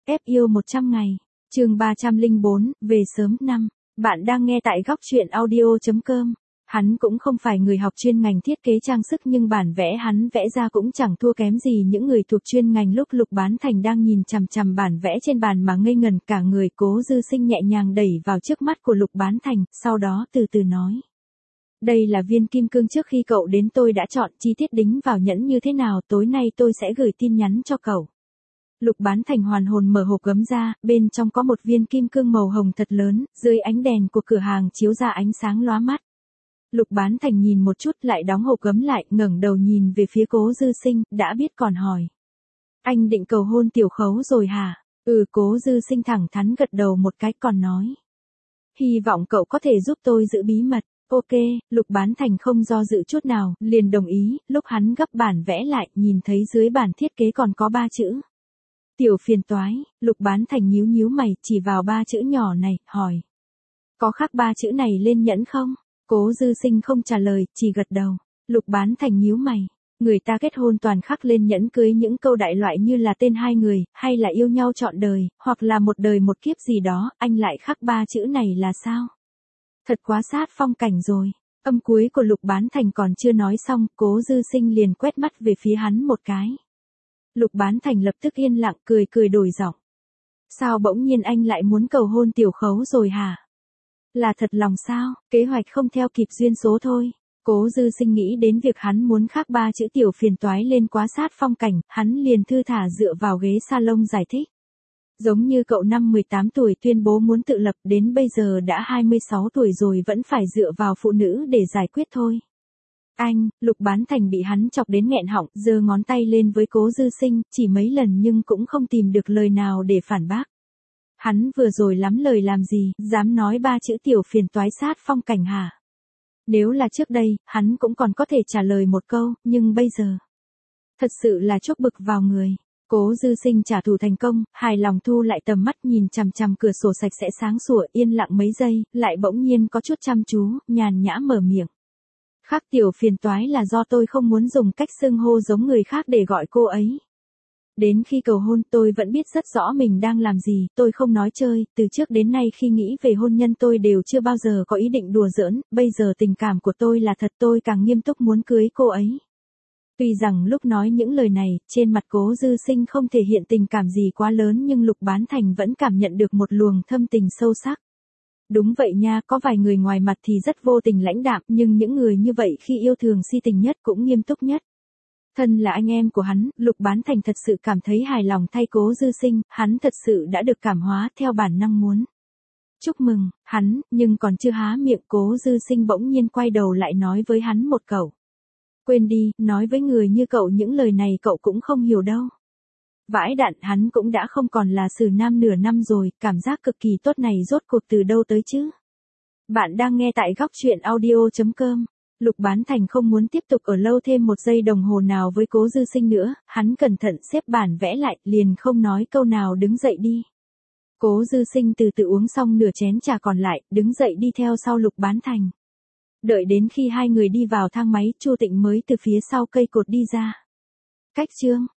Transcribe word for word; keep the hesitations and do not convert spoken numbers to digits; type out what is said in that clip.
ép yêu một trăm ngày. Chương ba trăm lẻ bốn, về sớm năm. Bạn đang nghe tại góc truyện audio chấm com. Hắn cũng không phải người học chuyên ngành thiết kế trang sức nhưng bản vẽ hắn vẽ ra cũng chẳng thua kém gì những người thuộc chuyên ngành. Lúc Lục Bán Thành đang nhìn chằm chằm bản vẽ trên bàn mà ngây ngần cả người, Cố Dư Sinh nhẹ nhàng đẩy vào trước mắt của Lục Bán Thành, sau đó từ từ nói. Đây là viên kim cương trước khi cậu đến tôi đã chọn, chi tiết đính vào nhẫn như thế nào tối nay tôi sẽ gửi tin nhắn cho cậu. Lục Bán Thành hoàn hồn mở hộp gấm ra, bên trong có một viên kim cương màu hồng thật lớn, dưới ánh đèn của cửa hàng chiếu ra ánh sáng lóa mắt. Lục Bán Thành nhìn một chút lại đóng hộp gấm lại, ngẩng đầu nhìn về phía Cố Dư Sinh, đã biết còn hỏi. Anh định cầu hôn Tiểu Khấu rồi hả? Ừ, Cố Dư Sinh thẳng thắn gật đầu một cái còn nói. Hy vọng cậu có thể giúp tôi giữ bí mật. Ok, Lục Bán Thành không do dự chút nào, liền đồng ý. Lúc hắn gấp bản vẽ lại, nhìn thấy dưới bản thiết kế còn có ba chữ. Tiểu phiền toái. Lục Bán Thành nhíu nhíu mày, chỉ vào ba chữ nhỏ này, hỏi. Có khắc ba chữ này lên nhẫn không? Cố Dư Sinh không trả lời, chỉ gật đầu. Lục Bán Thành nhíu mày. Người ta kết hôn toàn khắc lên nhẫn cưới những câu đại loại như là tên hai người, hay là yêu nhau trọn đời, hoặc là một đời một kiếp gì đó, anh lại khắc ba chữ này là sao? Thật quá sát phong cảnh rồi. Âm cuối của Lục Bán Thành còn chưa nói xong, Cố Dư Sinh liền quét mắt về phía hắn một cái. Lục Bán Thành lập tức yên lặng, cười cười đổi giọng. Sao bỗng nhiên anh lại muốn cầu hôn Tiểu Khấu rồi hả? Là thật lòng sao? Kế hoạch không theo kịp duyên số thôi. Cố Dư Sinh nghĩ đến việc hắn muốn khắc ba chữ tiểu phiền toái lên quá sát phong cảnh, hắn liền thư thả dựa vào ghế salon giải thích. Giống như cậu năm mười tám tuổi tuyên bố muốn tự lập, đến bây giờ đã hai mươi sáu tuổi rồi vẫn phải dựa vào phụ nữ để giải quyết thôi. Anh, Lục Bán Thành bị hắn chọc đến nghẹn họng, giơ ngón tay lên với Cố Dư Sinh, chỉ mấy lần nhưng cũng không tìm được lời nào để phản bác. Hắn vừa rồi lắm lời làm gì, dám nói ba chữ tiểu phiền toái sát phong cảnh hả? Nếu là trước đây, hắn cũng còn có thể trả lời một câu, nhưng bây giờ. Thật sự là chốc bực vào người. Cố Dư Sinh trả thù thành công, hài lòng thu lại tầm mắt nhìn chằm chằm cửa sổ sạch sẽ sáng sủa, yên lặng mấy giây, lại bỗng nhiên có chút chăm chú, nhàn nhã mở miệng. Khắc tiểu phiền toái là do tôi không muốn dùng cách xưng hô giống người khác để gọi cô ấy. Đến khi cầu hôn tôi vẫn biết rất rõ mình đang làm gì, tôi không nói chơi, từ trước đến nay khi nghĩ về hôn nhân tôi đều chưa bao giờ có ý định đùa giỡn, bây giờ tình cảm của tôi là thật, tôi càng nghiêm túc muốn cưới cô ấy. Tuy rằng lúc nói những lời này, trên mặt Cố Dư Sinh không thể hiện tình cảm gì quá lớn nhưng Lục Bán Thành vẫn cảm nhận được một luồng thâm tình sâu sắc. Đúng vậy nha, có vài người ngoài mặt thì rất vô tình lãnh đạm, nhưng những người như vậy khi yêu thường si tình nhất cũng nghiêm túc nhất. Thân là anh em của hắn, Lục Bán Thành thật sự cảm thấy hài lòng thay Cố Dư Sinh, hắn thật sự đã được cảm hóa theo bản năng muốn. Chúc mừng, hắn, nhưng còn chưa há miệng Cố Dư Sinh bỗng nhiên quay đầu lại nói với hắn một câu. Quên đi, nói với người như cậu những lời này cậu cũng không hiểu đâu. Vãi đạn, hắn cũng đã không còn là sử nam nửa năm rồi, cảm giác cực kỳ tốt này rốt cuộc từ đâu tới chứ? Bạn đang nghe tại góc truyện audio chấm com. Lục Bán Thành không muốn tiếp tục ở lâu thêm một giây đồng hồ nào với Cố Dư Sinh nữa, hắn cẩn thận xếp bản vẽ lại, liền không nói câu nào đứng dậy đi. Cố Dư Sinh từ từ uống xong nửa chén trà còn lại, đứng dậy đi theo sau Lục Bán Thành. Đợi đến khi hai người đi vào thang máy, Chu Tịnh mới từ phía sau cây cột đi ra. Cách chương